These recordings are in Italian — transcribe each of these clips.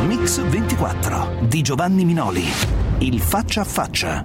Mix 24 di Giovanni Minoli. Il faccia a faccia.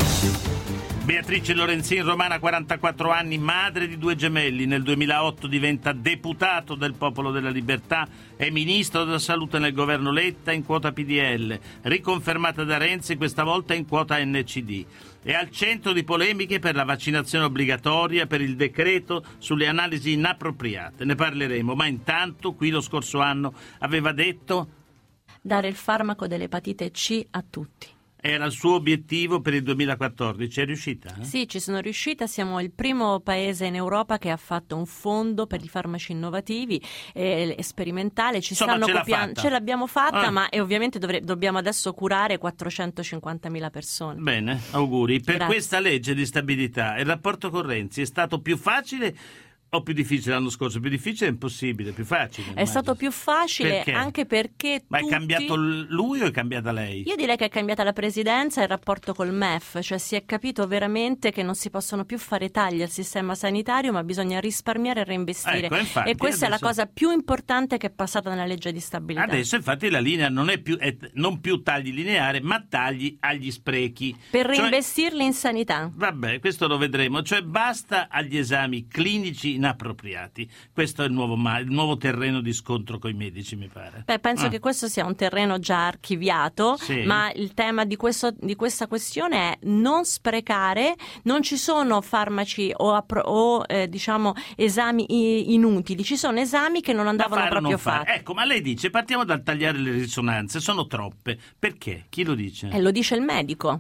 Beatrice Lorenzin, romana, 44 anni, madre di 2 gemelli. Nel 2008 diventa deputato del Popolo della Libertà e ministro della Salute nel governo Letta in quota PDL, riconfermata da Renzi questa volta in quota NCD. È al centro di polemiche per la vaccinazione obbligatoria, per il decreto sulle analisi inappropriate. Ne parleremo, ma intanto qui lo scorso anno aveva detto: dare il farmaco dell'epatite C a tutti. Era il suo obiettivo per il 2014, è riuscita? Sì, ci sono riuscita, siamo il primo paese in Europa che ha fatto un fondo per i farmaci innovativi, sperimentale, Insomma, ce l'abbiamo fatta, ma ovviamente dobbiamo adesso curare 450.000 persone. Bene, auguri. Per Grazie. questa legge di stabilità il rapporto con Renzi è stato più facile o più difficile l'anno scorso? Più difficile è impossibile, più facile. È immagino. stato più facile. Perché? Anche perché Ma è cambiato lui o è cambiata lei? Io direi che è cambiata la presidenza e il rapporto col MEF, cioè si è capito veramente che non si possono più fare tagli al sistema sanitario, ma bisogna risparmiare e reinvestire. Ecco, infatti, e questa è la adesso... cosa più importante che è passata nella legge di stabilità. Adesso infatti la linea non è più non più tagli lineari, ma tagli agli sprechi. Per reinvestirli in sanità. Vabbè, questo lo vedremo. Cioè basta agli esami clinici inappropriati. Questo è il nuovo terreno di scontro coi medici, mi pare. Beh, penso che questo sia un terreno già archiviato, sì. Ma il tema di questa questione è non sprecare. Non ci sono farmaci o diciamo esami inutili, ci sono esami che non andavano proprio fatti. Ecco, ma lei dice, partiamo dal tagliare le risonanze, sono troppe. Perché? Chi lo dice? Lo dice il medico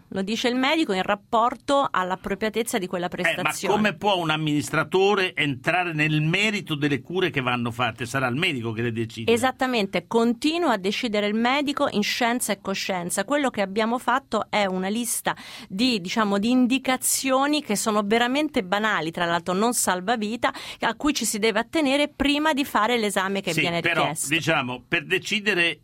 in rapporto all'appropriatezza di quella prestazione. Ma come può un amministratore entrare nel merito delle cure che vanno fatte? Sarà il medico che le decide. Esattamente, continua a decidere il medico in scienza e coscienza. Quello che abbiamo fatto è una lista di indicazioni che sono veramente banali, tra l'altro non salvavita, a cui ci si deve attenere prima di fare l'esame che viene richiesto. Però, diciamo, per decidere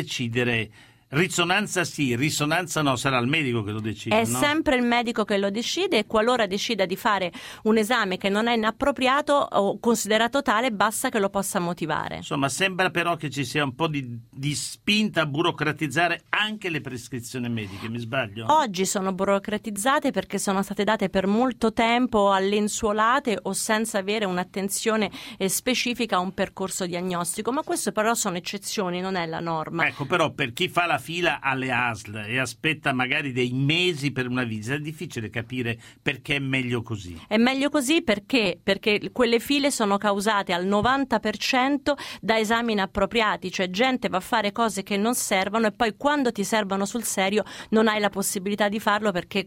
risonanza sì, risonanza no, sarà il medico che lo decide. È sempre il medico che lo decide, e qualora decida di fare un esame che non è inappropriato o considerato tale, basta che lo possa motivare. Insomma, sembra però che ci sia un po' di spinta a burocratizzare anche le prescrizioni mediche, mi sbaglio? Oggi sono burocratizzate perché sono state date per molto tempo all'ensuolate o senza avere un'attenzione specifica a un percorso diagnostico, ma questo però sono eccezioni, non è la norma. Ecco, però per chi fa la fila alle ASL e aspetta magari dei mesi per una visita, è difficile capire perché è meglio così. È meglio così perché quelle file sono causate al 90% da esami inappropriati, cioè gente va a fare cose che non servono e poi quando ti servono sul serio non hai la possibilità di farlo perché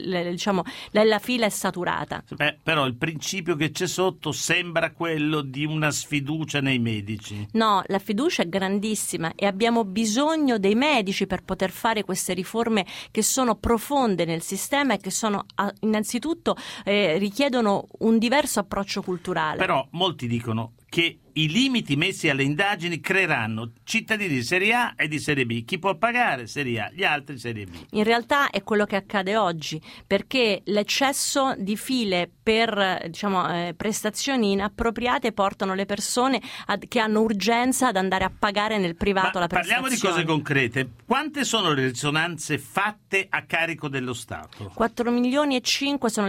la fila è saturata. Però il principio che c'è sotto sembra quello di una sfiducia nei medici. No, la fiducia è grandissima e abbiamo bisogno dei medici per poter fare queste riforme che sono profonde nel sistema e che sono innanzitutto richiedono un diverso approccio culturale. Però molti dicono che i limiti messi alle indagini creeranno cittadini di serie A e di serie B. Chi può pagare serie A, gli altri serie B. In realtà è quello che accade oggi, perché l'eccesso di file per prestazioni inappropriate portano le persone che hanno urgenza ad andare a pagare nel privato la prestazione. Parliamo di cose concrete. Quante sono le risonanze fatte a carico dello Stato? 4 milioni e 5 sono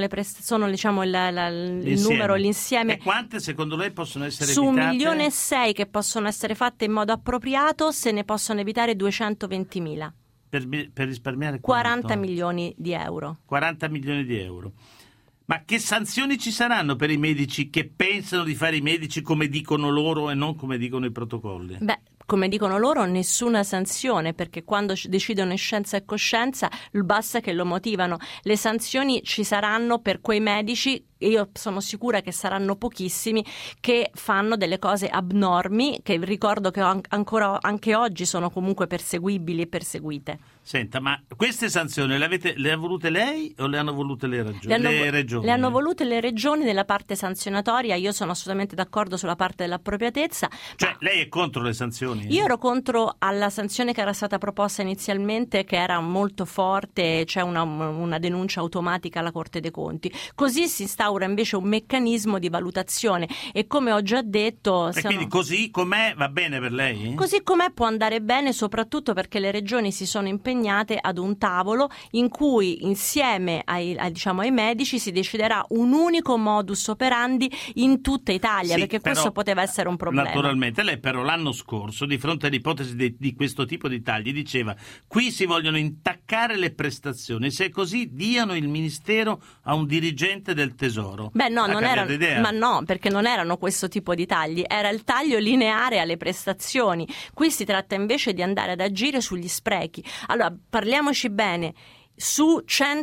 il numero, l'insieme. E quante secondo lei possono essere su evitate? 1,6 milioni che possono essere fatte in modo appropriato, se ne possono evitare 220.000. Per risparmiare 40 milioni di euro. 40 milioni di euro. Ma che sanzioni ci saranno per i medici che pensano di fare i medici come dicono loro e non come dicono i protocolli? Beh, come dicono loro, nessuna sanzione, perché quando decidono in scienza e coscienza basta che lo motivano. Le sanzioni ci saranno per quei medici, e io sono sicura che saranno pochissimi, che fanno delle cose abnormi, che ricordo che ancora anche oggi sono comunque perseguibili e perseguite. Senta, ma queste sanzioni le ha volute lei o le hanno volute le regioni? Le hanno volute le regioni nella parte sanzionatoria. Io sono assolutamente d'accordo sulla parte dell'appropriatezza. Cioè, lei è contro le sanzioni? Io ero contro alla sanzione che era stata proposta inizialmente, che era molto forte, c'è una denuncia automatica alla Corte dei Conti. Così si instaura instaura invece un meccanismo di valutazione e, come ho già detto, e quindi così com'è va bene per lei? Così com'è può andare bene, soprattutto perché le regioni si sono impegnate ad un tavolo in cui insieme ai medici si deciderà un unico modus operandi in tutta Italia, sì, perché però, questo poteva essere un problema. Naturalmente, lei però l'anno scorso, di fronte all'ipotesi di questo tipo di tagli, diceva: qui si vogliono intaccare le prestazioni, se è così diano il ministero a un dirigente del Tesoro. Beh, no, non erano, ma no, perché non erano questo tipo di tagli, era il taglio lineare alle prestazioni. Qui si tratta invece di andare ad agire sugli sprechi. Allora, parliamoci bene. Su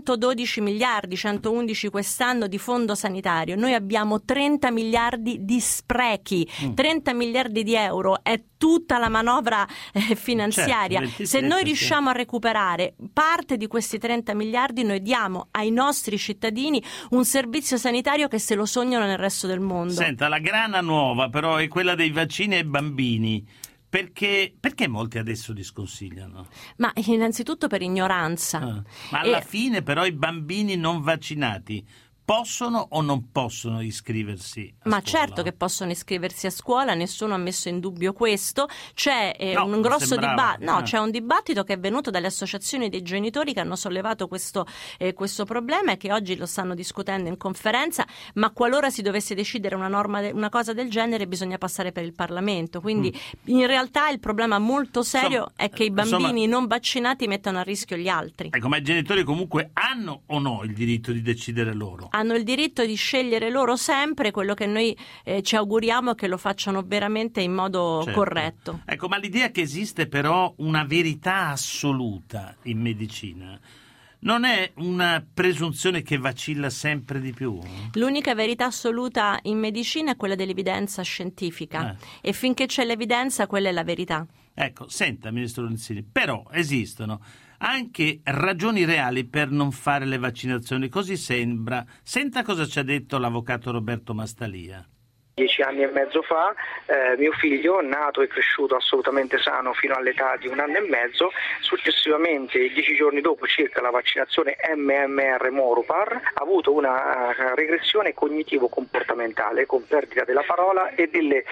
112 miliardi, 111 quest'anno di fondo sanitario, noi abbiamo 30 miliardi di sprechi, 30 miliardi di euro è tutta la manovra finanziaria. Certo, se noi riusciamo a recuperare parte di questi 30 miliardi, noi diamo ai nostri cittadini un servizio sanitario che se lo sognano nel resto del mondo. Senta, la grana nuova però è quella dei vaccini ai bambini. Perché molti adesso li sconsigliano? Ma innanzitutto per ignoranza. Ma alla fine però i bambini non vaccinati possono o non possono iscriversi a scuola? Certo che possono iscriversi a scuola, nessuno ha messo in dubbio questo. C'è un grosso dibattito. C'è un dibattito che è venuto dalle associazioni dei genitori che hanno sollevato questo problema e che oggi lo stanno discutendo in conferenza, ma qualora si dovesse decidere una cosa del genere bisogna passare per il Parlamento. Quindi in realtà il problema molto serio è che i bambini non vaccinati mettono a rischio gli altri. Ecco, ma i genitori comunque hanno o no il diritto di decidere loro? Hanno il diritto di scegliere loro sempre, quello che noi ci auguriamo è che lo facciano veramente in modo corretto. Ecco, ma l'idea che esiste però una verità assoluta in medicina non è una presunzione che vacilla sempre di più? L'unica verità assoluta in medicina è quella dell'evidenza scientifica e finché c'è l'evidenza quella è la verità. Ecco, senta, Ministro Lorenzin, però esistono anche ragioni reali per non fare le vaccinazioni, così sembra. Senta cosa ci ha detto l'avvocato Roberto Mastalia. 10 anni e mezzo fa mio figlio, nato e cresciuto assolutamente sano fino all'età di 1 anno e mezzo, successivamente 10 giorni dopo circa la vaccinazione MMR Morupar ha avuto una regressione cognitivo-comportamentale con perdita della parola e delle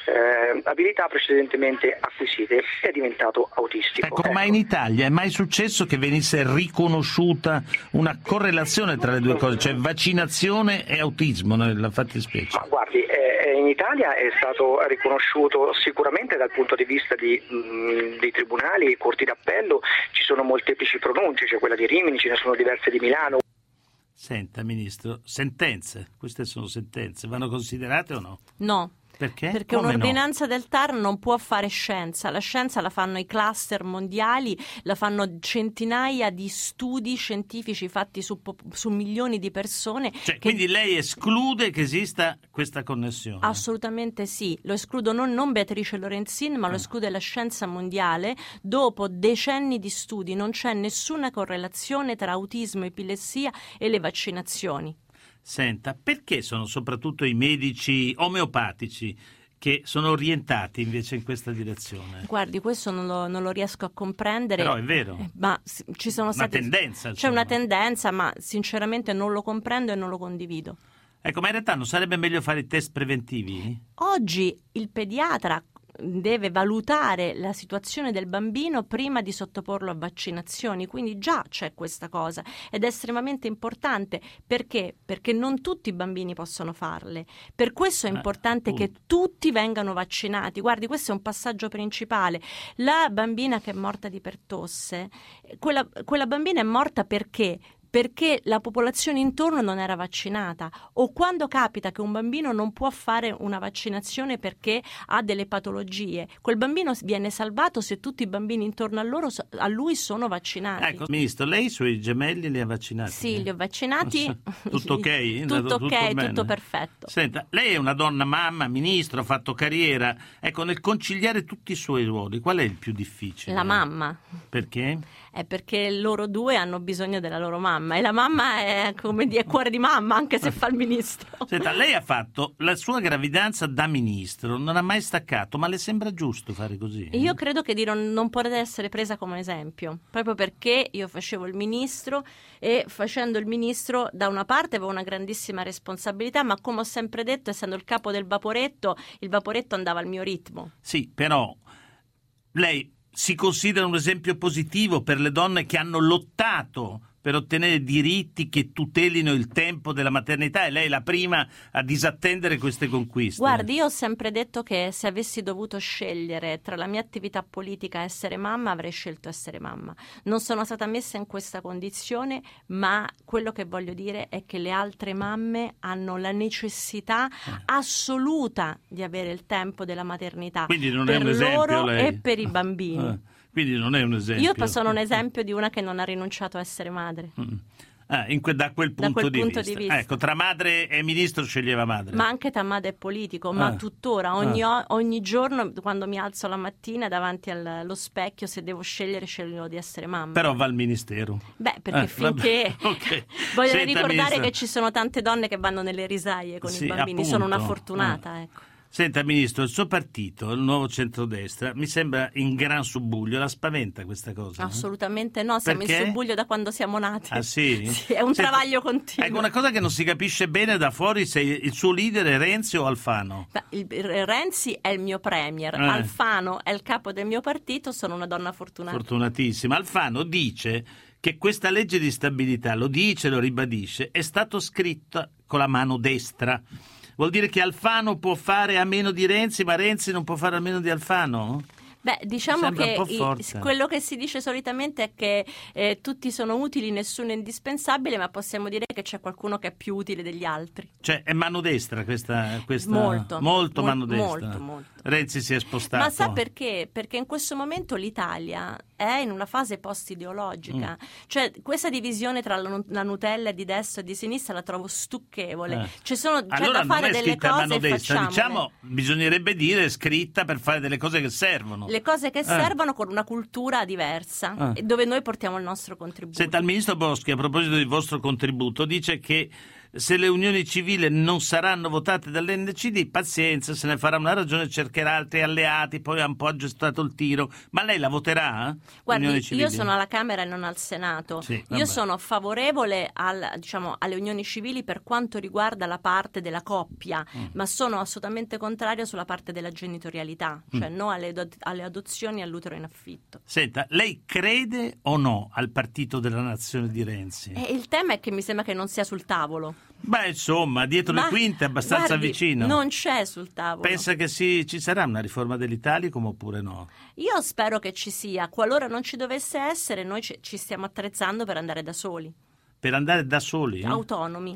abilità precedentemente acquisite, è diventato autistico. Ecco, ma in Italia è mai successo che venisse riconosciuta una correlazione tra le due cose, cioè vaccinazione e autismo nella fattispecie? Ma guardi, in Italia è stato riconosciuto sicuramente dal punto di vista dei tribunali e corti d'appello, ci sono molteplici pronunce, c'è quella di Rimini, ce ne sono diverse di Milano. Senta, Ministro, sentenze, queste sono sentenze, vanno considerate o no? No. Perché? Perché come un'ordinanza del TAR non può fare scienza, la scienza la fanno i cluster mondiali, la fanno centinaia di studi scientifici fatti su milioni di persone. Quindi lei esclude che esista questa connessione? Assolutamente sì, lo escludo non Beatrice Lorenzin, ma lo esclude la scienza mondiale. Dopo decenni di studi non c'è nessuna correlazione tra autismo, epilessia e le vaccinazioni. Senta, perché sono soprattutto i medici omeopatici che sono orientati invece in questa direzione? Guardi, questo non lo riesco a comprendere. Però è vero. Ma ci sono una tendenza. C'è una tendenza, ma sinceramente non lo comprendo e non lo condivido. Ecco, ma in realtà non sarebbe meglio fare i test preventivi? Oggi il pediatra deve valutare la situazione del bambino prima di sottoporlo a vaccinazioni, quindi già c'è questa cosa ed è estremamente importante. Perché? Perché non tutti i bambini possono farle, per questo è importante che tutti vengano vaccinati. Guardi, questo è un passaggio principale. La bambina che è morta di pertosse, quella bambina è morta perché la popolazione intorno non era vaccinata, o quando capita che un bambino non può fare una vaccinazione perché ha delle patologie, quel bambino viene salvato se tutti i bambini intorno a lui sono vaccinati. Ecco, Ministro, lei i suoi gemelli li ha vaccinati? Sì, li ho vaccinati. Tutto ok? Tutto ok, tutto perfetto. Senta, lei è una donna mamma, Ministro, ha fatto carriera. Ecco, nel conciliare tutti i suoi ruoli, qual è il più difficile? La mamma. Perché? È perché loro due hanno bisogno della loro mamma. mamma, e la mamma è come dire cuore di mamma, anche se fa il ministro. Senta, lei ha fatto la sua gravidanza da ministro, non ha mai staccato, ma le sembra giusto fare così? Io credo che non può essere presa come esempio, proprio perché io facevo il ministro e facendo il ministro da una parte avevo una grandissima responsabilità, ma come ho sempre detto, essendo il capo del vaporetto, il vaporetto andava al mio ritmo. Sì, però lei si considera un esempio positivo per le donne che hanno lottato per ottenere diritti che tutelino il tempo della maternità, e lei è la prima a disattendere queste conquiste. Guardi, io ho sempre detto che se avessi dovuto scegliere tra la mia attività politica e essere mamma, avrei scelto essere mamma. Non sono stata messa in questa condizione, ma quello che voglio dire è che le altre mamme hanno la necessità assoluta di avere il tempo della maternità. Quindi non per è un esempio loro lei. E per i bambini. Quindi non è un esempio. Io sono un esempio di una che non ha rinunciato a essere madre. Da quel punto di vista. Ecco, tra madre e ministro sceglieva madre. Ma anche tra madre e politico, ma tuttora ogni giorno quando mi alzo la mattina davanti allo specchio, se devo sceglierò di essere mamma. Però va al ministero. Beh, perché finché okay. Voglio ricordare che ci sono tante donne che vanno nelle risaie con i bambini, appunto. sono una fortunata, ecco. Senta, Ministro, il suo partito, il Nuovo Centrodestra, mi sembra in gran subbuglio. La spaventa questa cosa? Assolutamente no, siamo Perché? in subbuglio da quando siamo nati. Ah sì? Sì, è un travaglio continuo. Ecco, una cosa che non si capisce bene da fuori, se il suo leader è Renzi o Alfano. Renzi è il mio premier, Alfano è il capo del mio partito, sono una donna fortunata. Fortunatissima. Alfano dice che questa legge di stabilità, lo ribadisce, è stato scritta con la mano destra. Vuol dire che Alfano può fare a meno di Renzi, ma Renzi non può fare a meno di Alfano? Beh, diciamo che quello che si dice solitamente è che tutti sono utili, nessuno è indispensabile, ma possiamo dire che c'è qualcuno che è più utile degli altri. Cioè è mano destra questa molto mano destra. Molto. Renzi si è spostato. Ma sa perché? Perché in questo momento l'Italia è in una fase post-ideologica. Cioè questa divisione tra la Nutella di destra e di sinistra la trovo stucchevole. C'è allora da fare delle cose e facciamole. Diciamo, bisognerebbe dire scritta per fare delle cose che servono. Le cose che servono con una cultura diversa, dove noi portiamo il nostro contributo. Senta, il ministro Boschi, a proposito del vostro contributo, dice che se le unioni civili non saranno votate dall'NCD, pazienza, se ne farà una ragione, cercherà altri alleati, poi ha un po' aggiustato il tiro. Ma lei la voterà? Guardi, io sono alla Camera e non al Senato. Sì, io sono favorevole alle unioni civili per quanto riguarda la parte della coppia, ma sono assolutamente contraria sulla parte della genitorialità, cioè no alle adozioni e all'utero in affitto. Senta, lei crede o no al partito della nazione di Renzi? Il tema è che mi sembra che non sia sul tavolo. Beh, insomma, dietro le quinte è abbastanza vicino. Non c'è sul tavolo. Pensa che ci sarà una riforma dell'Italicum oppure no? Io spero che ci sia. Qualora non ci dovesse essere, noi ci stiamo attrezzando per andare da soli. Per andare da soli? Autonomi.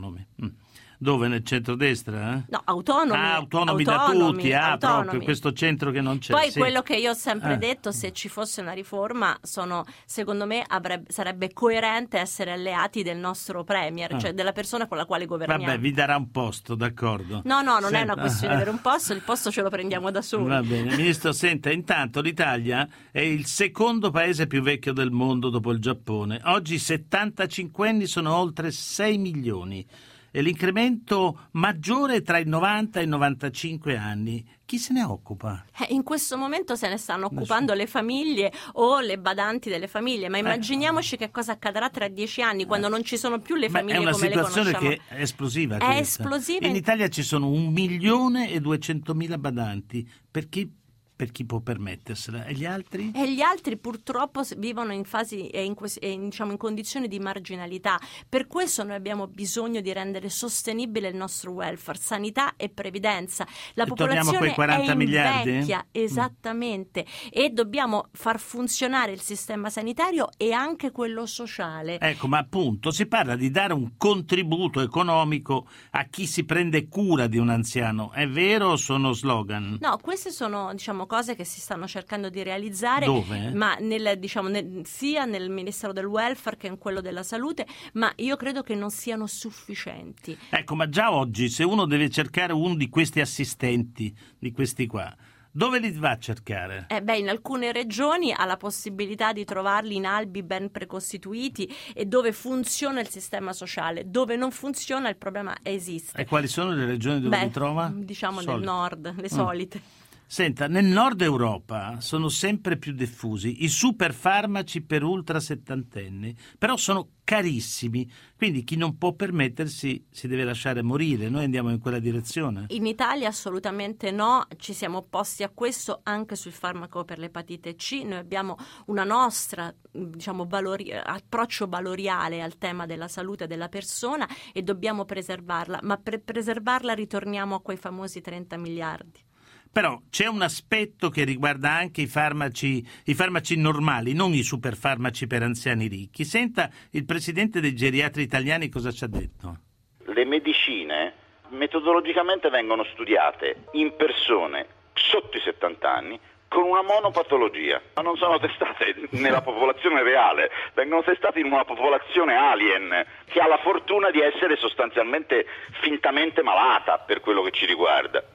Dove? Nel centrodestra? No, autonomi. Autonomi da tutti, proprio questo centro che non c'è. Poi quello che io ho sempre detto, se ci fosse una riforma, secondo me sarebbe coerente essere alleati del nostro premier, cioè della persona con la quale governiamo. Vabbè, vi darà un posto, d'accordo. No, non è una questione di avere un posto, il posto ce lo prendiamo da soli. Va bene, Ministro, senta, intanto l'Italia è il secondo paese più vecchio del mondo dopo il Giappone. Oggi i 75enni sono oltre 6 milioni. E l'incremento maggiore tra i 90 e i 95 anni. Chi se ne occupa? In questo momento se ne stanno occupando le famiglie o le badanti delle famiglie, ma immaginiamoci che cosa accadrà tra 10 anni quando non ci sono più le famiglie come le conosciamo. È una situazione che è esplosiva. È esplosiva. In Italia ci sono 1.200.000 badanti. Per chi può permettersela? E gli altri? E gli altri purtroppo vivono in fasi in condizioni di marginalità. Per questo noi abbiamo bisogno di rendere sostenibile il nostro welfare, sanità e previdenza. La popolazione quei 40 invecchia, esattamente, e dobbiamo far funzionare il sistema sanitario e anche quello sociale. Ecco, ma appunto si parla di dare un contributo economico a chi si prende cura di un anziano. È vero o sono slogan? No, queste sono cose che si stanno cercando di realizzare. Dove? Ma sia nel Ministero del Welfare che in quello della Salute, ma io credo che non siano sufficienti. Ecco, ma già oggi se uno deve cercare uno di questi assistenti, di questi qua, Dove li va a cercare? In alcune regioni ha la possibilità di trovarli in albi ben precostituiti e dove funziona il sistema sociale. Dove non funziona il problema esiste. E quali sono le regioni dove li trova? Diciamo nel nord, le solite. Senta, nel nord Europa sono sempre più diffusi i superfarmaci per ultra settantenni, però sono carissimi, quindi chi non può permettersi si deve lasciare morire. Noi andiamo in quella direzione? In Italia assolutamente no, ci siamo opposti a questo anche sul farmaco per l'epatite C. Noi abbiamo una nostra, approccio valoriale al tema della salute della persona e dobbiamo preservarla, ma per preservarla ritorniamo a quei famosi 30 miliardi. Però c'è un aspetto che riguarda anche i farmaci normali, non i superfarmaci per anziani ricchi. Senta il presidente dei geriatri italiani cosa ci ha detto. Le medicine metodologicamente vengono studiate in persone sotto i 70 anni con una monopatologia, ma non sono testate nella popolazione reale, vengono testate in una popolazione alien che ha la fortuna di essere sostanzialmente fintamente malata per quello che ci riguarda.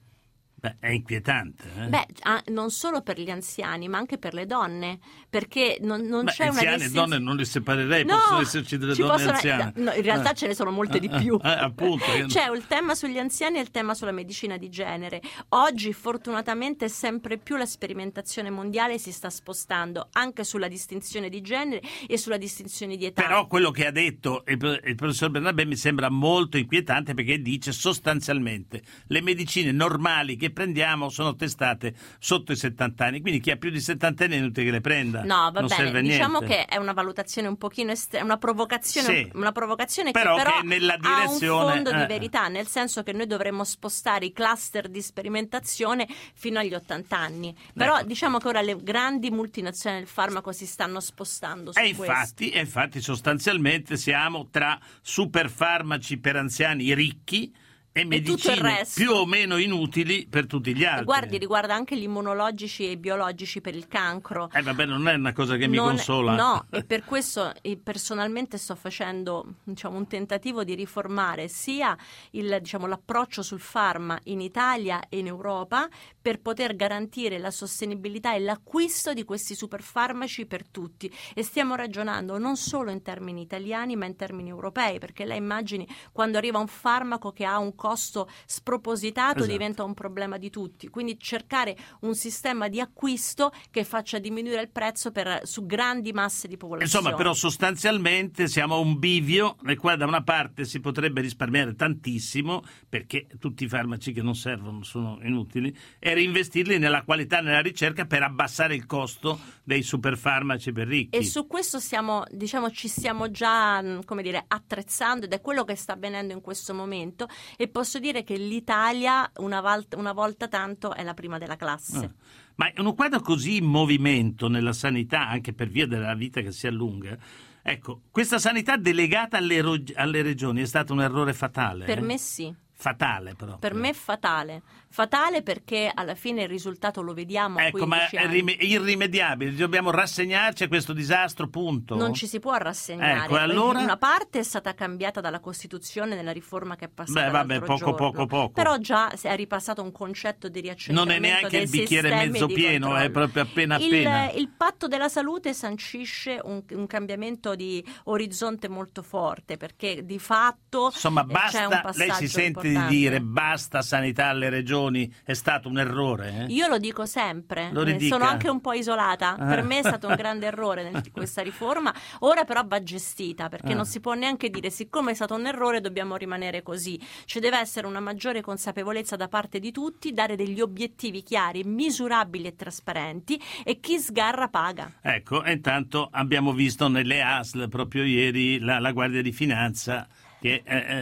È inquietante. Non solo per gli anziani, ma anche per le donne, perché non c'è una anziane e donne non li separerei, possono esserci delle donne anziane. No, in realtà ce ne sono molte di più. Appunto. C'è il tema sugli anziani e il tema sulla medicina di genere. Oggi, fortunatamente, sempre più la sperimentazione mondiale si sta spostando anche sulla distinzione di genere e sulla distinzione di età. Però quello che ha detto il professor Bernabé mi sembra molto inquietante, perché dice sostanzialmente le medicine normali che prendiamo sono testate sotto i 70 anni, quindi chi ha più di 70 anni è inutile che le prenda. No, va non bene, serve diciamo niente. che è una valutazione un pochino una provocazione, sì, una provocazione però che però nella direzione, ha un fondo di verità, nel senso che noi dovremmo spostare i cluster di sperimentazione fino agli 80 anni. Però diciamo che ora le grandi multinazionali del farmaco si stanno spostando su questo. E infatti sostanzialmente siamo tra superfarmaci per anziani ricchi e medicine più o meno inutili per tutti gli altri. Guardi, riguarda anche gli immunologici e i biologici per il cancro. Non è una cosa che mi consola. No, e per questo personalmente sto facendo un tentativo di riformare sia l'approccio sul farma in Italia e in Europa, per poter garantire la sostenibilità e l'acquisto di questi superfarmaci per tutti. E stiamo ragionando non solo in termini italiani, ma in termini europei, perché lei immagini quando arriva un farmaco che ha un costo spropositato, diventa un problema di tutti. Quindi cercare un sistema di acquisto che faccia diminuire il prezzo su grandi masse di popolazione. Insomma, però sostanzialmente siamo a un bivio nel quale da una parte si potrebbe risparmiare tantissimo, perché tutti i farmaci che non servono sono inutili, e reinvestirli nella qualità, nella ricerca, per abbassare il costo dei superfarmaci per ricchi. E su questo ci stiamo già attrezzando, ed è quello che sta avvenendo in questo momento, e posso dire che l'Italia una volta tanto è la prima della classe. Ma in un quadro così in movimento nella sanità, anche per via della vita che si allunga, ecco, questa sanità delegata alle regioni è stato un errore fatale? Per me sì. Fatale però. Per me fatale. Fatale perché alla fine il risultato lo vediamo a 15 anni. È irrimediabile, dobbiamo rassegnarci a questo disastro, punto. Non ci si può rassegnare. Ecco, allora... Una parte è stata cambiata dalla Costituzione nella riforma che è passata l'altro giorno. Poco. Però già è ripassato un concetto di riaccendimento. Non è neanche il bicchiere mezzo pieno, è proprio appena. Il patto della salute sancisce un cambiamento di orizzonte molto forte, perché di fatto c'è un passaggio lei si sente importante. Di dire basta sanità alle regioni, è stato un errore? Io lo dico sempre, sono anche un po' isolata, per me è stato un grande errore questa riforma. Ora però va gestita, perché non si può neanche dire siccome è stato un errore dobbiamo rimanere così. Ci deve essere una maggiore consapevolezza da parte di tutti, dare degli obiettivi chiari, misurabili e trasparenti, e chi sgarra paga. Ecco, e intanto abbiamo visto nelle ASL proprio ieri la Guardia di Finanza che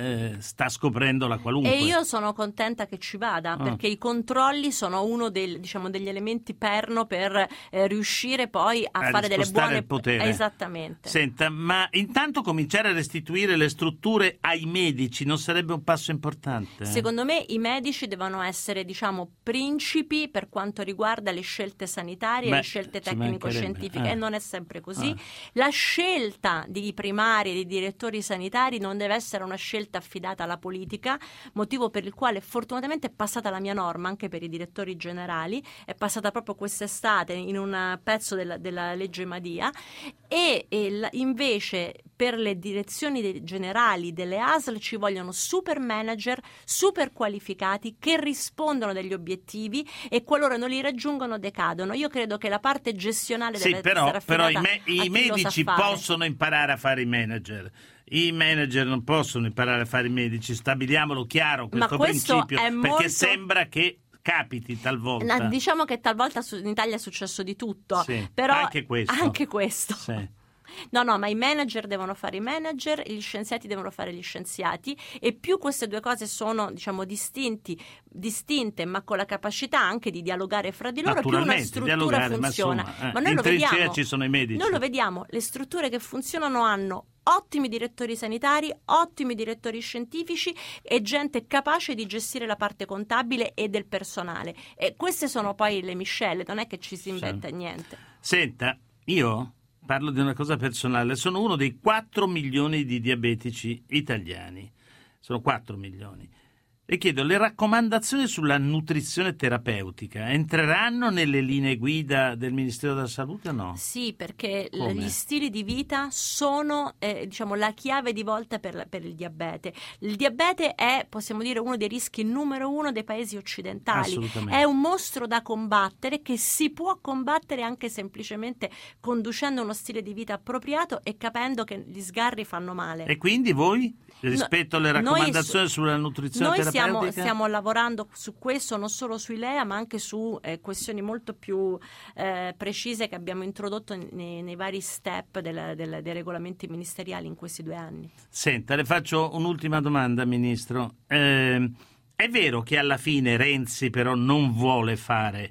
sta scoprendo la qualunque. E io sono contenta che ci vada, perché i controlli sono uno degli elementi perno per riuscire poi a fare delle buone... il potere. Esattamente. Senta, ma intanto cominciare a restituire le strutture ai medici non sarebbe un passo importante? Secondo me i medici devono essere, principi per quanto riguarda le scelte sanitarie, le scelte tecnico-scientifiche, e non è sempre così. La scelta di primari e di direttori sanitari non deve essere essere una scelta affidata alla politica, motivo per il quale fortunatamente è passata la mia norma anche per i direttori generali, è passata proprio quest'estate in un pezzo della legge Madia, e invece per le direzioni generali delle ASL ci vogliono super manager, super qualificati che rispondono degli obiettivi e qualora non li raggiungono decadono. Io credo che la parte gestionale deve essere affidata però i medici possono imparare a fare i manager. I manager non possono imparare a fare i medici, stabiliamolo chiaro questo principio, perché sembra che capiti talvolta. Diciamo che talvolta in Italia è successo di tutto, sì, però anche questo. Sì. No, ma i manager devono fare i manager, gli scienziati devono fare gli scienziati, e più queste due cose sono, diciamo, distinte, ma con la capacità anche di dialogare fra di loro, più una struttura funziona. Ma noi in lo vediamo. Ci sono i medici. Noi lo vediamo, le strutture che funzionano hanno ottimi direttori sanitari, ottimi direttori scientifici e gente capace di gestire la parte contabile e del personale. E queste sono poi le miscele, non è che ci si inventa niente. Senta, io parlo di una cosa personale, sono uno dei 4 milioni di diabetici italiani, sono 4 milioni. Le chiedo, le raccomandazioni sulla nutrizione terapeutica entreranno nelle linee guida del Ministero della Salute o no? Sì, perché Come? Gli stili di vita sono la chiave di volta per il diabete. Il diabete è, possiamo dire, uno dei rischi numero 1 dei paesi occidentali. Assolutamente. È un mostro da combattere, che si può combattere anche semplicemente conducendo uno stile di vita appropriato e capendo che gli sgarri fanno male. E quindi voi, rispetto alle raccomandazioni sulla nutrizione terapeutica? Stiamo lavorando su questo, non solo sui LEA, ma anche su questioni molto più precise che abbiamo introdotto nei vari step dei regolamenti ministeriali in questi 2 anni. Senta, le faccio un'ultima domanda, Ministro. È vero che alla fine Renzi però non vuole fare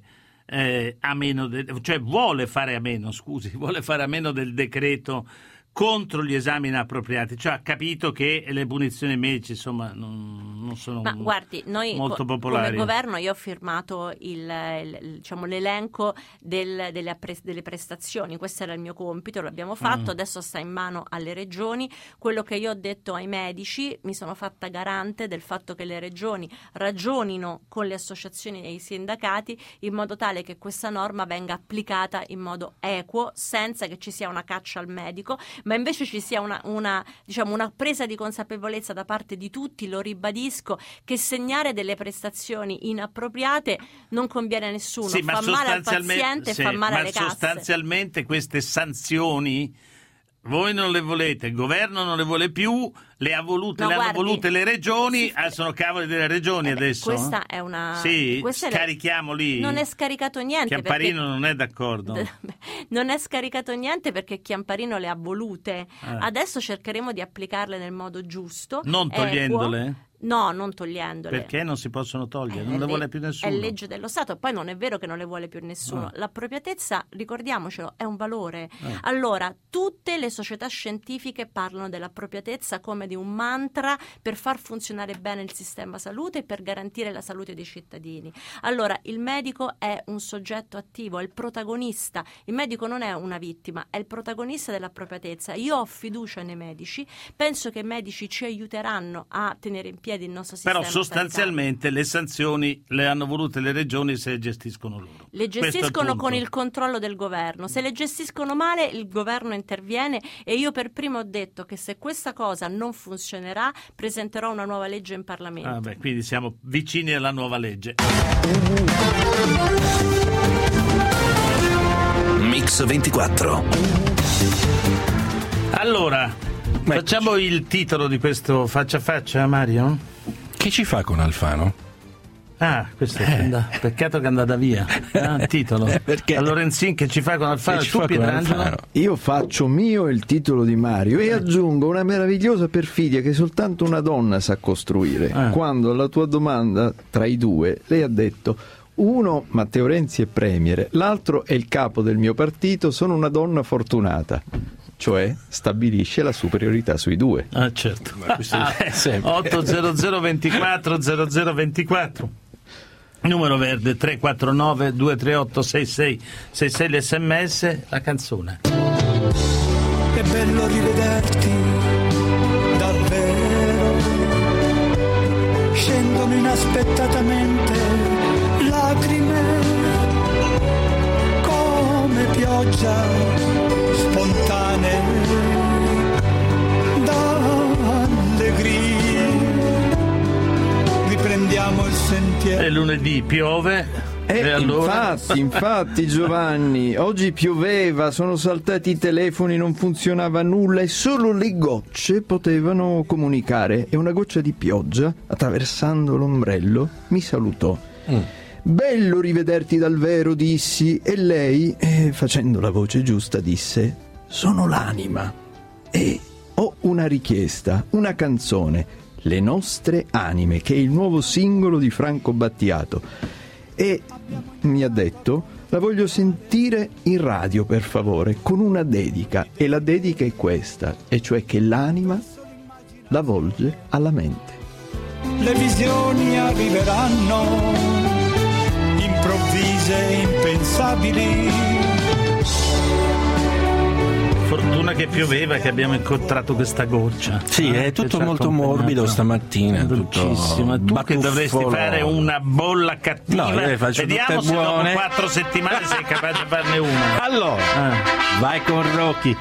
vuole fare a meno del decreto contro gli esami inappropriati, cioè ha capito che le punizioni medici insomma non sono molto popolari. Come governo io ho firmato l'elenco delle prestazioni, questo era il mio compito, l'abbiamo fatto, adesso sta in mano alle regioni. Quello che io ho detto ai medici, mi sono fatta garante del fatto che le regioni ragionino con le associazioni e i sindacati in modo tale che questa norma venga applicata in modo equo, senza che ci sia una caccia al medico, ma invece ci sia una presa di consapevolezza da parte di tutti, lo ribadisco, che segnare delle prestazioni inappropriate non conviene a nessuno, fa male al paziente e fa male alle casse. Ma sostanzialmente queste sanzioni voi non le volete, il governo non le vuole più, hanno volute le regioni, sono cavoli delle regioni adesso. Questa è una... Sì, scarichiamo lì. Non è scaricato niente. Chiamparino non è d'accordo. Non è scaricato niente perché Chiamparino le ha volute. Adesso cercheremo di applicarle nel modo giusto. Non togliendole? No, non togliendole. Perché non si possono togliere? Non le vuole più nessuno. È legge dello Stato. Poi non è vero che non le vuole più nessuno. L'appropriatezza, ricordiamocelo, è un valore. Allora, tutte le società scientifiche parlano dell'appropriatezza come di un mantra per far funzionare bene il sistema salute e per garantire la salute dei cittadini. Allora, il medico è un soggetto attivo, è il protagonista. Il medico non è una vittima, è il protagonista dell'appropriatezza. Io ho fiducia nei medici, penso che i medici ci aiuteranno a tenere in piedi il nostro sistema sanitario. Però sostanzialmente le sanzioni le hanno volute le regioni se le gestiscono loro. Le gestiscono con il controllo del governo. Se le gestiscono male il governo interviene, e io per primo ho detto che se questa cosa non funzionerà presenterò una nuova legge in Parlamento. Quindi siamo vicini alla nuova legge. Mix 24. Allora, facciamo il titolo di questo faccia a faccia, Mario? Che ci fa con Alfano? Questo peccato che è andata via. Il titolo. Perché? A Lorenzin che ci fa con Alfano e tu, Pietrangelo? Io faccio mio il titolo di Mario e aggiungo una meravigliosa perfidia che soltanto una donna sa costruire. Quando alla tua domanda tra i due lei ha detto: uno, Matteo Renzi è premier, l'altro è il capo del mio partito, sono una donna fortunata. Cioè stabilisce la superiorità sui due. Certo. 800 24 0024. Numero verde 349 238 6666, l'SMS, la canzone. È bello rivederti davvero. scendono inaspettatamente lacrime come pioggia spontanee d'allegria. Riprendiamo il sentiero. È lunedì, piove. E allora? Infatti Giovanni, oggi pioveva, sono saltati i telefoni, non funzionava nulla e solo le gocce potevano comunicare e una goccia di pioggia, attraversando l'ombrello, mi salutò. Bello rivederti dal vero, dissi, e lei, facendo la voce giusta, disse: sono l'anima e ho una richiesta, una canzone, Le nostre anime, che è il nuovo singolo di Franco Battiato. E mi ha detto: la voglio sentire in radio, per favore, con una dedica, e la dedica è questa, e cioè che l'anima la volge alla mente. Le visioni arriveranno, improvvise e impensabili. Fortuna che pioveva, che abbiamo incontrato questa goccia. Sì, è tutto molto morbido stamattina. Dolcissima. Tu che dovresti fare una bolla cattiva. No, io faccio vediamo tutte se buone. dopo 4 settimane sei capace di farne una. Allora, vai con Rocky.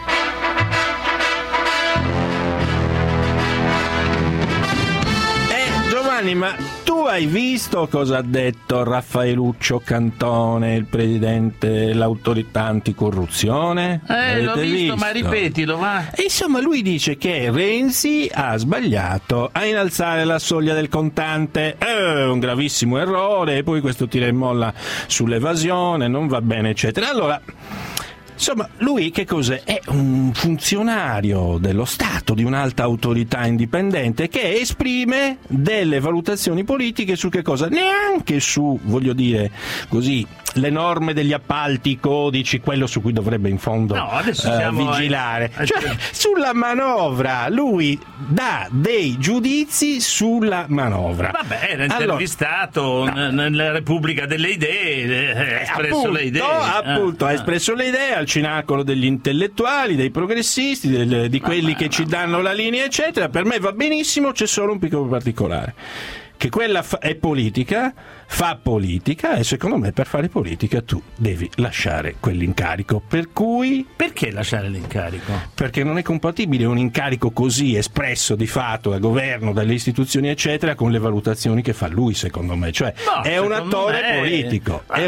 Giovanni, ma tu hai visto cosa ha detto Raffaeluccio Cantone, il presidente dell'autorità anticorruzione? L'ho visto, ma ripetilo, va. Insomma, lui dice che Renzi ha sbagliato a innalzare la soglia del contante, è un gravissimo errore, e poi questo tira e molla sull'evasione, non va bene, eccetera. Allora, insomma, lui che cos'è? È un funzionario dello Stato, di un'alta autorità indipendente, che esprime delle valutazioni politiche su che cosa? Neanche su, voglio dire, così, le norme degli appalti, i codici, quello su cui dovrebbe in fondo vigilare. Cioè, sulla manovra, lui dà dei giudizi sulla manovra. Vabbè, era intervistato nella Repubblica delle Idee, ha espresso le idee. Ha espresso le idee al cenacolo degli intellettuali, dei progressisti, di quelli che ci danno la linea, eccetera. Per me va benissimo, c'è solo un piccolo particolare, che quella è politica, fa politica, e secondo me per fare politica tu devi lasciare quell'incarico. Per cui... Perché lasciare l'incarico? Perché non è compatibile un incarico così espresso di fatto dal governo, dalle istituzioni, eccetera, con le valutazioni che fa lui, secondo me. Cioè, è un attore politico. È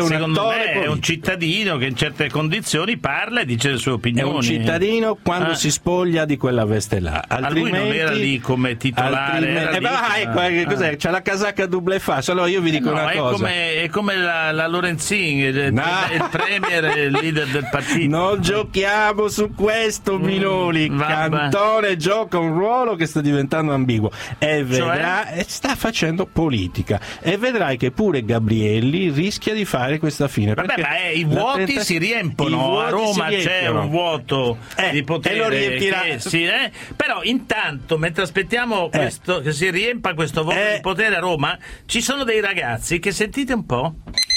un cittadino che in certe condizioni parla e dice le sue opinioni. È un cittadino quando si spoglia di quella veste là. Altrimenti, lui non era lì come titolare. Cos'è? C'ha la casacca a double face. Allora io vi dico una cosa. È come la Lorenzin, il premier, il leader del partito. Non giochiamo su questo, Minoli. Cantone gioca un ruolo che sta diventando ambiguo, e vedrà, sta facendo politica, e vedrai che pure Gabrielli rischia di fare questa fine. Vabbè, ma i vuoti si riempono. A Roma c'è un vuoto di potere, e lo riempirà. Però intanto, mentre aspettiamo questo, che si riempa questo vuoto di potere a Roma, ci sono dei ragazzi che, sentite un po'.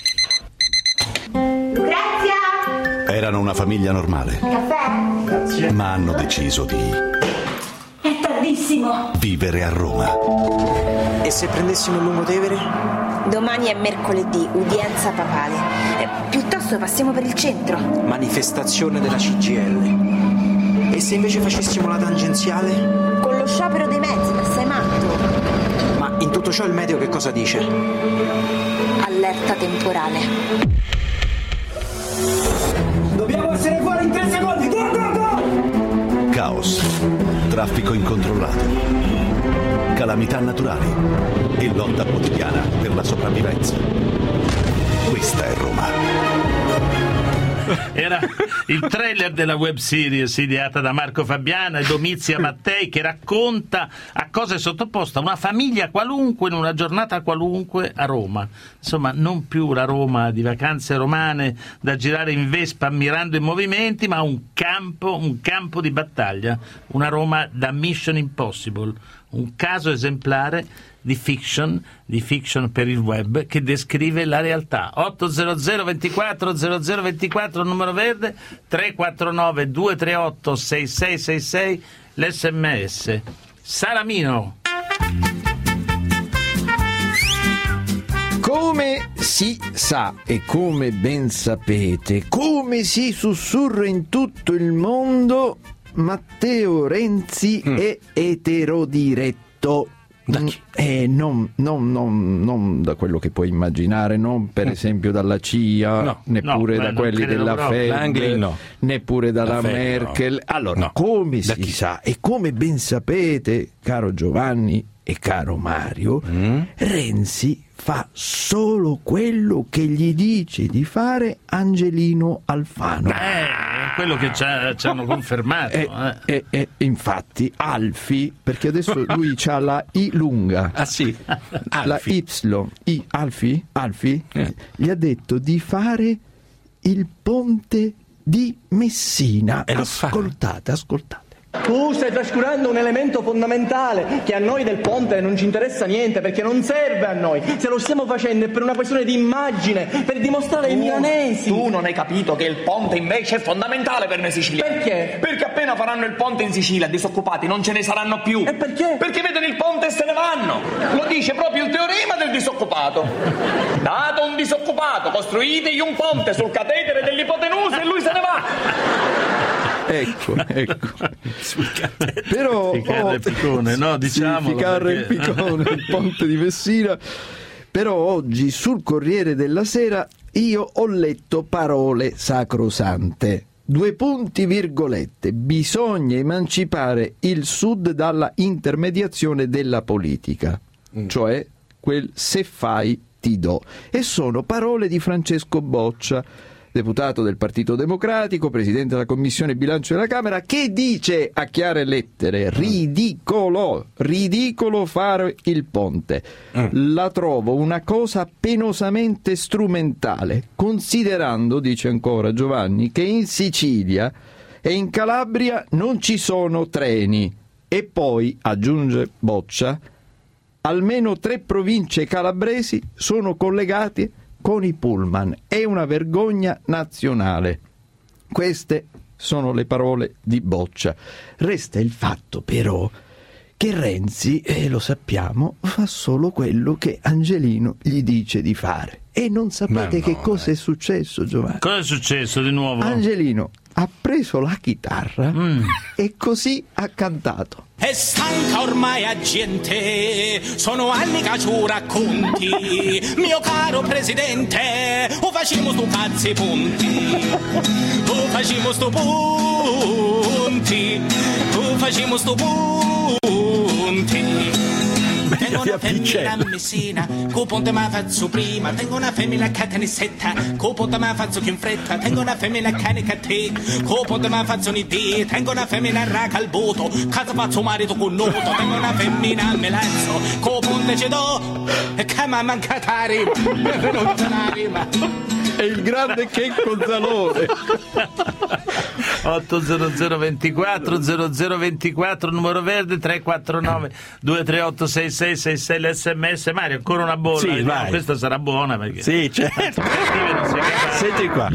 Lucrezia! Erano una famiglia normale. Caffè? Grazie. Ma hanno deciso di... È tardissimo. Vivere a Roma. E se prendessimo il Lungotevere? Domani è mercoledì, udienza papale. Piuttosto passiamo per il centro. Manifestazione della CGIL. E se invece facessimo la tangenziale? Con lo sciopero dei mezzi, ma sei matto? Ma in tutto ciò il meteo che cosa dice? Allerta temporale. Dobbiamo essere fuori in 3 secondi. Go, go, go! Caos, traffico incontrollato, calamità naturali e lotta quotidiana per la sopravvivenza. Questa è Roma. Era il trailer della web series ideata da Marco Fabiana e Domizia Mattei, che racconta a cosa è sottoposta una famiglia qualunque in una giornata qualunque a Roma. Insomma, non più la Roma di vacanze romane da girare in Vespa ammirando i movimenti, ma un campo di battaglia, una Roma da Mission Impossible, un caso esemplare di fiction per il web che descrive la realtà. 800 24 0024 numero verde, 349 238 6666 l'SMS. Salamino. Come si sa e come ben sapete, come si sussurra in tutto il mondo, Matteo Renzi è eterodiretto. Da chi? Non da quello che puoi immaginare, non per esempio dalla CIA, neppure da quelli della Fed, neppure dalla Merkel. Allora, come si sa e come ben sapete, caro Giovanni e caro Mario, Renzi fa solo quello che gli dice di fare Angelino Alfano. Quello che ci hanno confermato. Infatti Alfi, perché adesso lui c'ha la I lunga. Ah sì? La Y. Alfi? Gli ha detto di fare il ponte di Messina. Ascoltate. Tu stai trascurando un elemento fondamentale, che a noi del ponte non ci interessa niente, perché non serve a noi. Se lo stiamo facendo è per una questione di immagine, per dimostrare ai milanesi. Tu non hai capito che il ponte invece è fondamentale per noi siciliani. Perché? Perché appena faranno il ponte in Sicilia, disoccupati non ce ne saranno più. E perché? Perché vedono il ponte e se ne vanno. Lo dice proprio il teorema del disoccupato. Dato un disoccupato, costruitegli un ponte sul catetere dell'ipotenusa e lui se ne va. Ecco. Però Ficarre il ponte di Messina. Però oggi sul Corriere della Sera io ho letto parole sacrosante. 2 punti virgolette. Bisogna emancipare il Sud dalla intermediazione della politica. Cioè quel se fai ti do. E sono parole di Francesco Boccia, deputato del Partito Democratico, presidente della Commissione Bilancio della Camera, che dice a chiare lettere: ridicolo fare il ponte. La trovo una cosa penosamente strumentale, considerando, dice ancora Giovanni, che in Sicilia e in Calabria non ci sono treni. E poi, aggiunge Boccia, almeno 3 province calabresi sono collegate con i pullman. È una vergogna nazionale. Queste sono le parole di Boccia. Resta il fatto però che Renzi, lo sappiamo, fa solo quello che Angelino gli dice di fare. E non sapete che cosa è successo, Giovanni? Cosa è successo di nuovo? Angelino ha preso la chitarra e così ha cantato. È stanca ormai a gente, sono anni che ci racconti, mio caro presidente, o facciamo sto cazzi punti, o facciamo sto punti, o facciamo sto punti. Tengo una femmina a Messina, co ponte ma faccio prima. Tengo una femmina a Canissetta, co ponte ma faccio più in fretta. Tengo una femmina a Canicate, co ponte ma faccio un'idea. Tengo una femmina a Racalboto, casa faccio marito con noto. Tengo una femmina a Melazzo, co ponte ce do, e che mi manca la rima, non c'è la rima. È il grande Checco Zalone. 800 24 0024, numero verde, 349 238 6666 l'SMS. Mario, ancora una bolla. Sì, vai. Questa sarà buona perché sì, certo. Senti qua.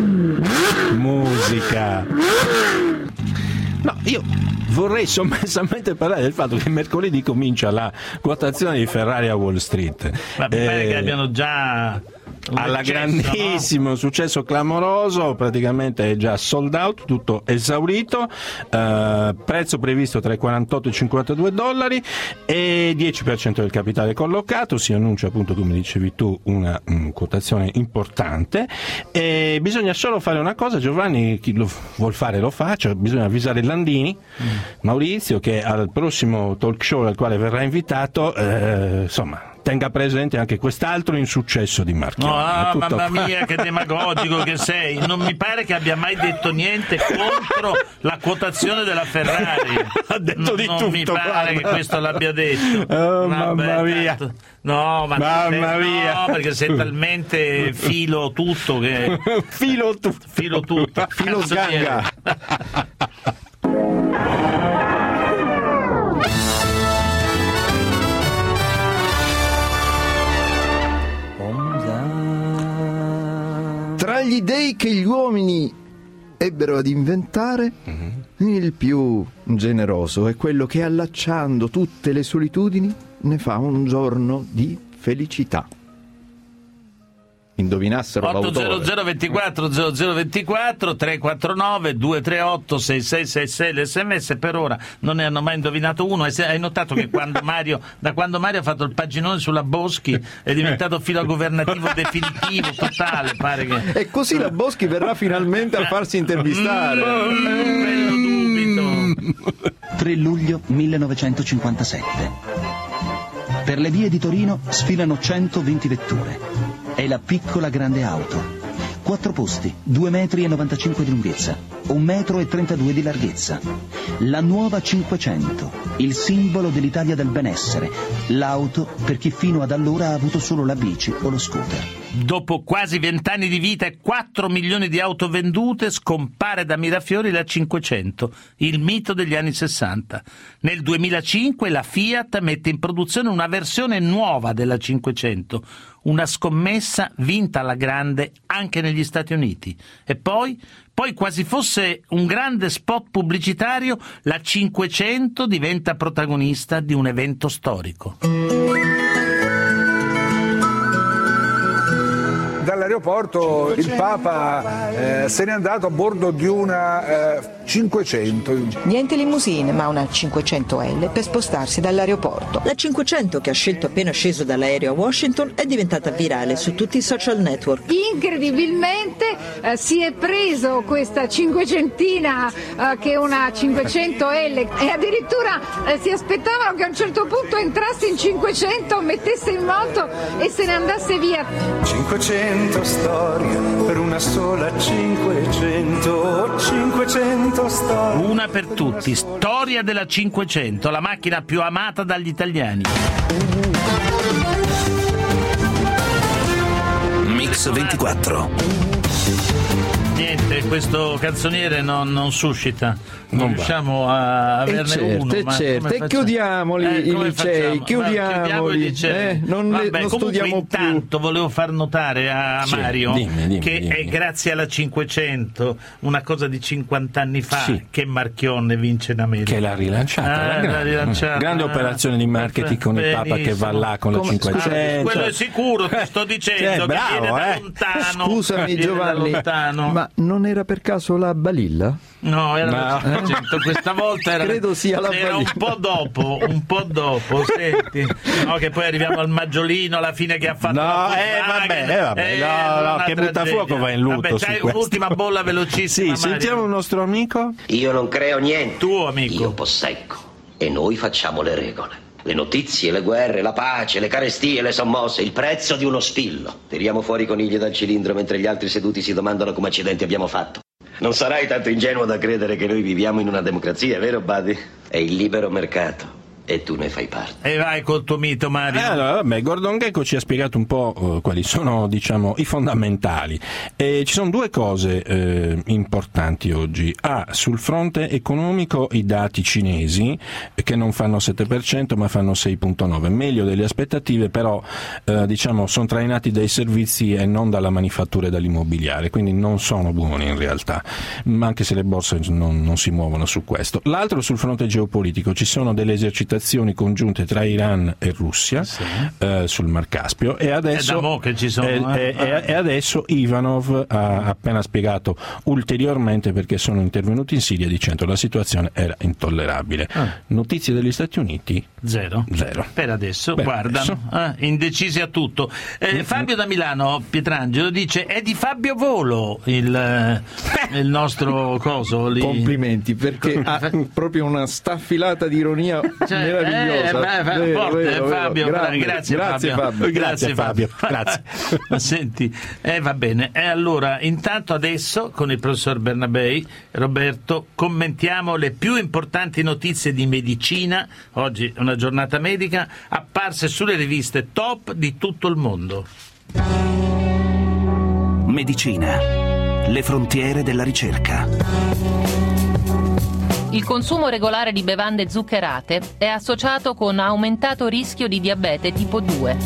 Musica. No, io vorrei sommessamente parlare del fatto che mercoledì comincia la quotazione di Ferrari a Wall Street. Ma mi pare che abbiano già alla grandissimo successo clamoroso, praticamente è già sold out, tutto esaurito, prezzo previsto tra i 48 e i 52 dollari e 10% del capitale collocato. Si annuncia appunto, come dicevi tu, una quotazione importante e bisogna solo fare una cosa, Giovanni, chi lo vuol fare lo fa, cioè bisogna avvisare Landini, Maurizio, che al prossimo talk show al quale verrà invitato insomma tenga presente anche quest'altro insuccesso di Marchionni. Mamma mia, che demagogico che sei. Non mi pare che abbia mai detto niente contro la quotazione della Ferrari. Ha detto di tutto. Non mi pare che questo l'abbia detto. Mamma mia. No, mamma mia. No, perché sei talmente filo tutto che... Filo tutto. Filo ganga. Tra gli dei che gli uomini ebbero ad inventare, il più generoso è quello che, allacciando tutte le solitudini, ne fa un giorno di felicità. indovinassero l'autore. 800 24 0024 349 238 6666 l'SMS. Per ora non ne hanno mai indovinato uno. Hai notato che da quando Mario ha fatto il paginone sulla Boschi è diventato filo governativo definitivo, totale, pare che... E così la Boschi verrà finalmente a farsi intervistare. Bello dubito. 3 luglio 1957. Per le vie di Torino sfilano 120 vetture. È la piccola grande auto. 4 posti, 2,95 metri di lunghezza, 1,32 metri di larghezza. La nuova 500, il simbolo dell'Italia del benessere. L'auto per chi fino ad allora ha avuto solo la bici o lo scooter. Dopo quasi 20 anni di vita e 4 milioni di auto vendute, scompare da Mirafiori la 500, il mito degli anni 60. Nel 2005 la Fiat mette in produzione una versione nuova della 500, una scommessa vinta alla grande anche negli Stati Uniti. E poi quasi fosse un grande spot pubblicitario, la 500 diventa protagonista di un evento storico. Dall'aeroporto il Papa se n'è andato a bordo di una 500. Niente limousine, ma una 500L per spostarsi dall'aeroporto. La 500 che ha scelto appena sceso dall'aereo a Washington è diventata virale su tutti i social network. Incredibilmente si è preso questa 500ina che è una 500L e addirittura si aspettavano che a un certo punto entrasse in 500, mettesse in moto e se ne andasse via. 500 storie per una sola 500 storie. Una per tutti, storia della 500, la macchina più amata dagli italiani. Mix 24. Niente, questo canzoniere non suscita, non riusciamo a averne uno. E chiudiamoli i licei, chiudiamoli. Non studiamo intanto più. Volevo far notare a Mario dimmi, è grazie alla 500, una cosa di 50 anni fa, che Marchionne vince in America. Che l'ha rilanciata. Grande operazione di marketing con il Papa che va là con la 500. Quello è sicuro, ti sto dicendo, che viene da lontano. Scusami Giovanni, ma non era per caso la Balilla? No, era la 500, questa volta era, credo sia la era un po' dopo, senti. No, che poi arriviamo al Maggiolino alla fine che ha fatto che buttafuoco va in lutto. C'hai un'ultima bolla velocissima. Sì, sentiamo il nostro amico. Io non creo niente. Tuo amico. Io possecco e noi facciamo le regole. Le notizie, le guerre, la pace, le carestie, le sommosse, il prezzo di uno spillo. Tiriamo fuori i conigli dal cilindro mentre gli altri seduti si domandano come accidenti abbiamo fatto. Non sarai tanto ingenuo da credere che noi viviamo in una democrazia, vero Buddy? È il libero mercato. E tu ne fai parte. E vai col tuo mito, Mario. Allora, Gordon Gekko ci ha spiegato un po' quali sono, diciamo, i fondamentali. Ci sono due cose importanti oggi. Sul fronte economico i dati cinesi, che non fanno 7% ma fanno 6,9%, meglio delle aspettative, però diciamo sono trainati dai servizi e non dalla manifattura e dall'immobiliare, quindi non sono buoni in realtà, ma anche se le borse non si muovono su questo. L'altro sul fronte geopolitico, ci sono delle esercitazioni congiunte tra Iran e Russia sul Mar Caspio e adesso, che ci sono, e adesso Ivanov ha appena spiegato ulteriormente perché sono intervenuti in Siria dicendo la situazione era intollerabile. Notizie degli Stati Uniti? Zero. Per adesso, guardano, indecisi a tutto. Fabio da Milano, Pietrangelo, dice è di Fabio Volo il nostro coso lì. Complimenti, perché ha proprio una staffilata di ironia meravigliosa. Vero, Fabio, grazie Fabio. Grazie Fabio. Grazie. Ma senti, va bene. E allora, intanto adesso con il professor Bernabei, Roberto, commentiamo le più importanti notizie di medicina. Oggi è una giornata medica, apparse sulle riviste top di tutto il mondo. Medicina. Le frontiere della ricerca. Il consumo regolare di bevande zuccherate è associato con aumentato rischio di diabete tipo 2.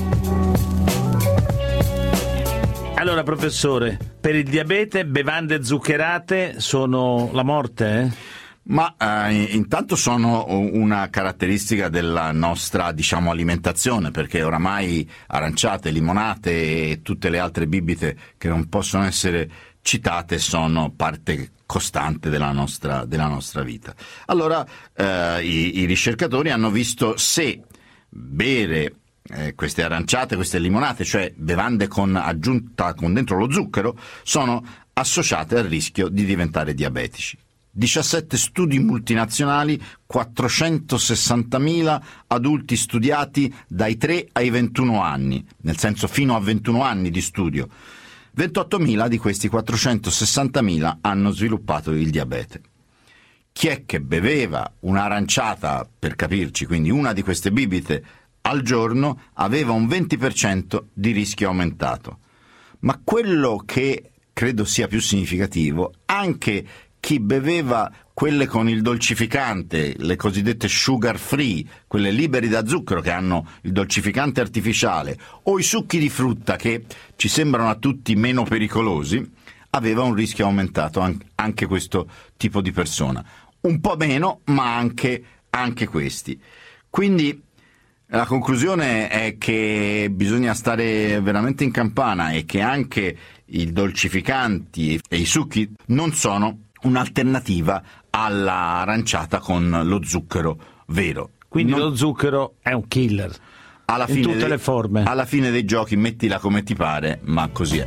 Allora, professore, per il diabete bevande zuccherate sono la morte, Ma intanto sono una caratteristica della nostra, diciamo, alimentazione, perché oramai aranciate, limonate e tutte le altre bibite che non possono essere citate sono parte costante della nostra vita. Allora i ricercatori hanno visto se bere queste aranciate, queste limonate, cioè bevande con aggiunta con dentro lo zucchero, sono associate al rischio di diventare diabetici. 17 studi multinazionali, 460.000 adulti studiati dai 3 ai 21 anni, nel senso fino a 21 anni di studio. 28.000 di questi 460.000 hanno sviluppato il diabete. Chi è che beveva un'aranciata, per capirci, quindi una di queste bibite al giorno, aveva un 20% di rischio aumentato. Ma quello che credo sia più significativo, anche chi beveva quelle con il dolcificante, le cosiddette sugar free, quelle liberi da zucchero che hanno il dolcificante artificiale, o i succhi di frutta che ci sembrano a tutti meno pericolosi, aveva un rischio aumentato anche questo tipo di persona. Un po' meno, ma anche questi. Quindi la conclusione è che bisogna stare veramente in campana e che anche i dolcificanti e i succhi non sono un'alternativa all'aranciata con lo zucchero vero. Quindi lo zucchero è un killer in tutte le forme. Alla fine dei giochi mettila come ti pare, ma così è.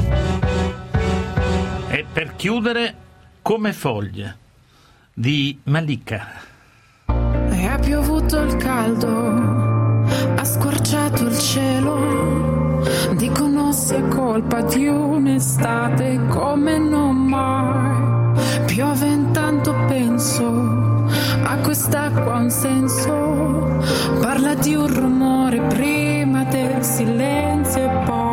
E per chiudere, Come foglie di Malika. E ha piovuto il caldo, ha squarciato il cielo, dicono sia colpa di un'estate come non mai. Piove intanto penso, a quest'acqua un senso, parla di un rumore prima del silenzio e poi